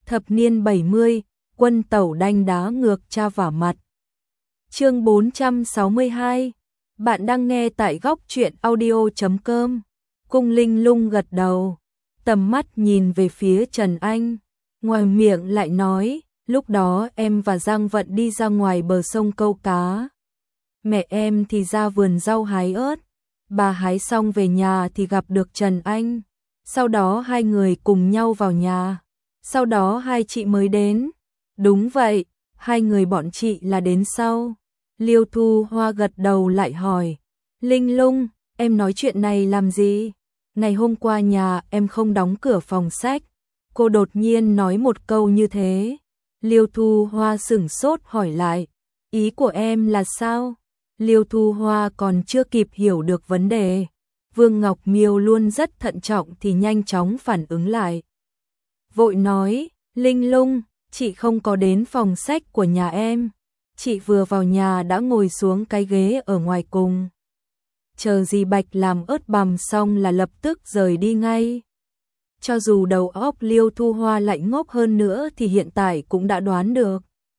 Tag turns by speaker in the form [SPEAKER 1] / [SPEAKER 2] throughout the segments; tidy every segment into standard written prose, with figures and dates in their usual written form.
[SPEAKER 1] Thập niên 70, quân tẩu đanh đá ngược cha vả mặt. Chương 462. Bạn đang nghe tại góc truyện audio.com. Cung Linh Lung gật đầu, tầm mắt nhìn về phía Trần Anh, ngoài miệng lại nói, lúc đó em và Giang Vận đi ra ngoài bờ sông câu cá. Mẹ em thì ra vườn rau hái ớt, bà hái xong về nhà thì gặp được Trần Anh. Sau đó hai người cùng nhau vào nhà, sau đó hai chị mới đến. Đúng vậy, hai người bọn chị là đến sau. Liêu Thu Hoa gật đầu lại hỏi, Linh Lung, em nói chuyện này làm gì? Ngày hôm qua nhà em không đóng cửa phòng sách. Cô đột nhiên nói một câu như thế. Liêu Thu Hoa sửng sốt hỏi lại, ý của em là sao? Liêu Thu Hoa còn chưa kịp hiểu được vấn đề. Vương Ngọc Miêu luôn rất thận trọng thì nhanh chóng phản ứng lại. Vội nói, Linh Lung, chị không có đến phòng sách của nhà em. Chị vừa vào nhà đã ngồi xuống cái ghế ở ngoài cùng. Chờ dì Bạch làm ớt bằm xong là lập tức rời đi ngay. Cho dù đầu óc Liêu Thu Hoa lại ngốc hơn nữa thì hiện tại cũng đã đoán được.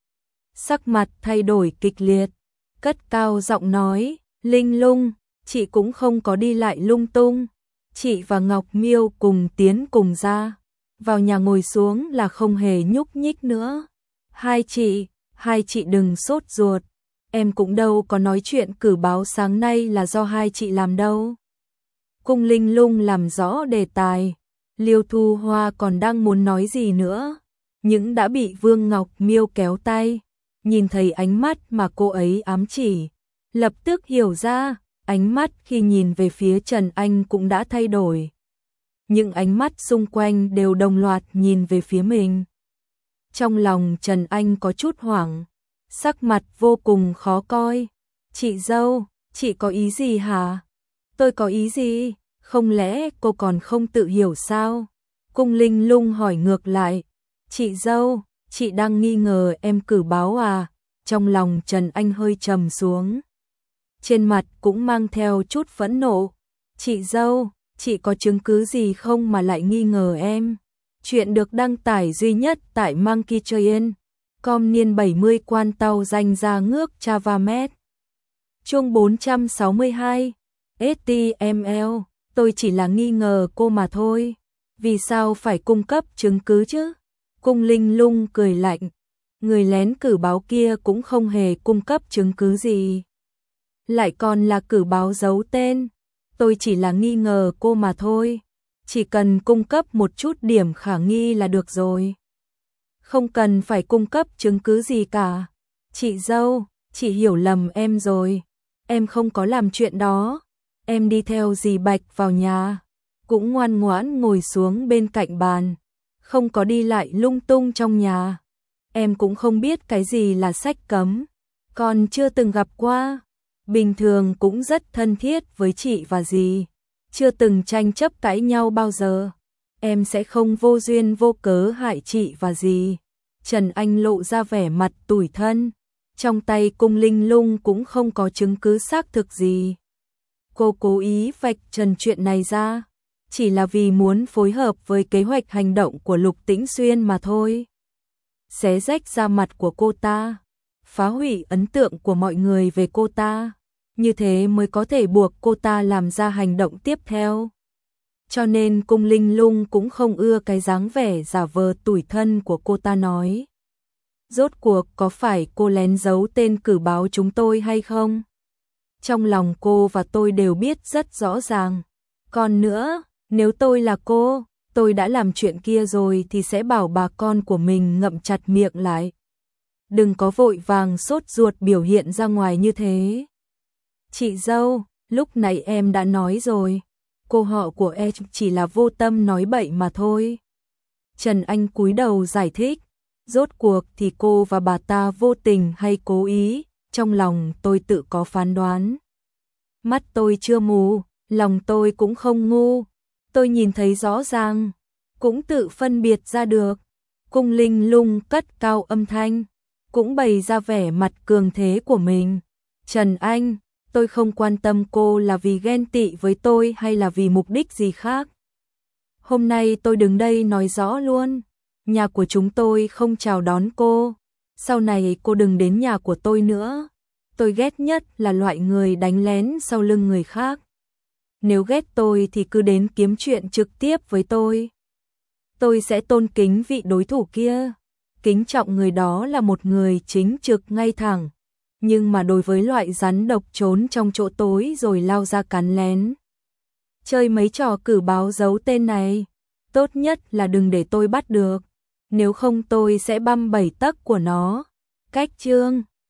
[SPEAKER 1] Sắc mặt thay đổi kịch liệt, cất cao giọng nói, Linh Lung, chị cũng không có đi lại lung tung. Chị và Ngọc Miêu cùng tiến cùng ra. Vào nhà ngồi xuống là không hề nhúc nhích nữa. Hai chị đừng sốt ruột. Em cũng đâu có nói chuyện cử báo sáng nay là do hai chị làm đâu. Cung Linh Lung làm rõ đề tài. Liêu Thu Hoa còn đang muốn nói gì nữa, nhưng đã bị Vương Ngọc Miêu kéo tay. Nhìn thấy ánh mắt mà cô ấy ám chỉ, lập tức hiểu ra, ánh mắt khi nhìn về phía Trần Anh cũng đã thay đổi. Những ánh mắt xung quanh đều đồng loạt nhìn về phía mình. Trong lòng Trần Anh có chút hoảng, sắc mặt vô cùng khó coi. Chị dâu, chị có ý gì hả? Tôi có ý gì? Không lẽ cô còn không tự hiểu sao? Cung Linh Lung hỏi ngược lại. Chị dâu, chị đang nghi ngờ em cử báo à? Trong lòng Trần Anh hơi trầm xuống. Trên mặt cũng mang theo chút phẫn nộ. Chị dâu, chị có chứng cứ gì không mà lại nghi ngờ em? Chuyện được đăng tải duy nhất tại Monkey Train. Com niên 70 quan tàu danh ra ngước Chavamet. Chương 462. STML. Tôi chỉ là nghi ngờ cô mà thôi. Vì sao phải cung cấp chứng cứ chứ? Cung Linh Lung cười lạnh. Người lén cử báo kia cũng không hề cung cấp chứng cứ gì. Lại còn là cử báo giấu tên. Tôi chỉ là nghi ngờ cô mà thôi. Chỉ cần cung cấp một chút điểm khả nghi là được rồi. Không cần phải cung cấp chứng cứ gì cả. Chị dâu, chị hiểu lầm em rồi. Em không có làm chuyện đó. Em đi theo dì Bạch vào nhà, cũng ngoan ngoãn ngồi xuống bên cạnh bàn, không có đi lại lung tung trong nhà. Em cũng không biết cái gì là sách cấm, còn chưa từng gặp qua. Bình thường cũng rất thân thiết với chị và dì, chưa từng tranh chấp cãi nhau bao giờ. Em sẽ không vô duyên vô cớ hại chị và dì. Trần Anh lộ ra vẻ mặt tủi thân, trong tay Cung Linh Lung cũng không có chứng cứ xác thực gì. Cô cố ý vạch trần chuyện này ra, chỉ là vì muốn phối hợp với kế hoạch hành động của Lục Tĩnh Xuyên mà thôi. Xé rách da mặt của cô ta, phá hủy ấn tượng của mọi người về cô ta, như thế mới có thể buộc cô ta làm ra hành động tiếp theo. Cho nên Cung Linh Lung cũng không ưa cái dáng vẻ giả vờ tủi thân của cô ta nói. Rốt cuộc có phải cô lén giấu tên cử báo chúng tôi hay không? Trong lòng cô và tôi đều biết rất rõ ràng. Còn nữa, nếu tôi là cô, tôi đã làm chuyện kia rồi thì sẽ bảo bà con của mình ngậm chặt miệng lại. Đừng có vội vàng sốt ruột biểu hiện ra ngoài như thế. Chị dâu, lúc này em đã nói rồi. Cô họ của em chỉ là vô tâm nói bậy mà thôi. Trần Anh cúi đầu giải thích. Rốt cuộc thì cô và bà ta vô tình hay cố ý, trong lòng tôi tự có phán đoán. Mắt tôi chưa mù, lòng tôi cũng không ngu. Tôi nhìn thấy rõ ràng, cũng tự phân biệt ra được. Cung Linh Lung cất cao âm thanh, cũng bày ra vẻ mặt cường thế của mình. Trần Anh, tôi không quan tâm cô là vì ghen tị với tôi hay là vì mục đích gì khác. Hôm nay tôi đứng đây nói rõ luôn. Nhà của chúng tôi không chào đón cô. Sau này cô đừng đến nhà của tôi nữa. Tôi ghét nhất là loại người đánh lén sau lưng người khác. Nếu ghét tôi thì cứ đến kiếm chuyện trực tiếp với tôi. Tôi sẽ tôn kính vị đối thủ kia. Kính trọng người đó là một người chính trực ngay thẳng. Nhưng mà đối với loại rắn độc trốn trong chỗ tối rồi lao ra cắn lén, chơi mấy trò cử báo giấu tên này, tốt nhất là đừng để tôi bắt được. Nếu không tôi sẽ băm 7 tấc của nó. Cách chương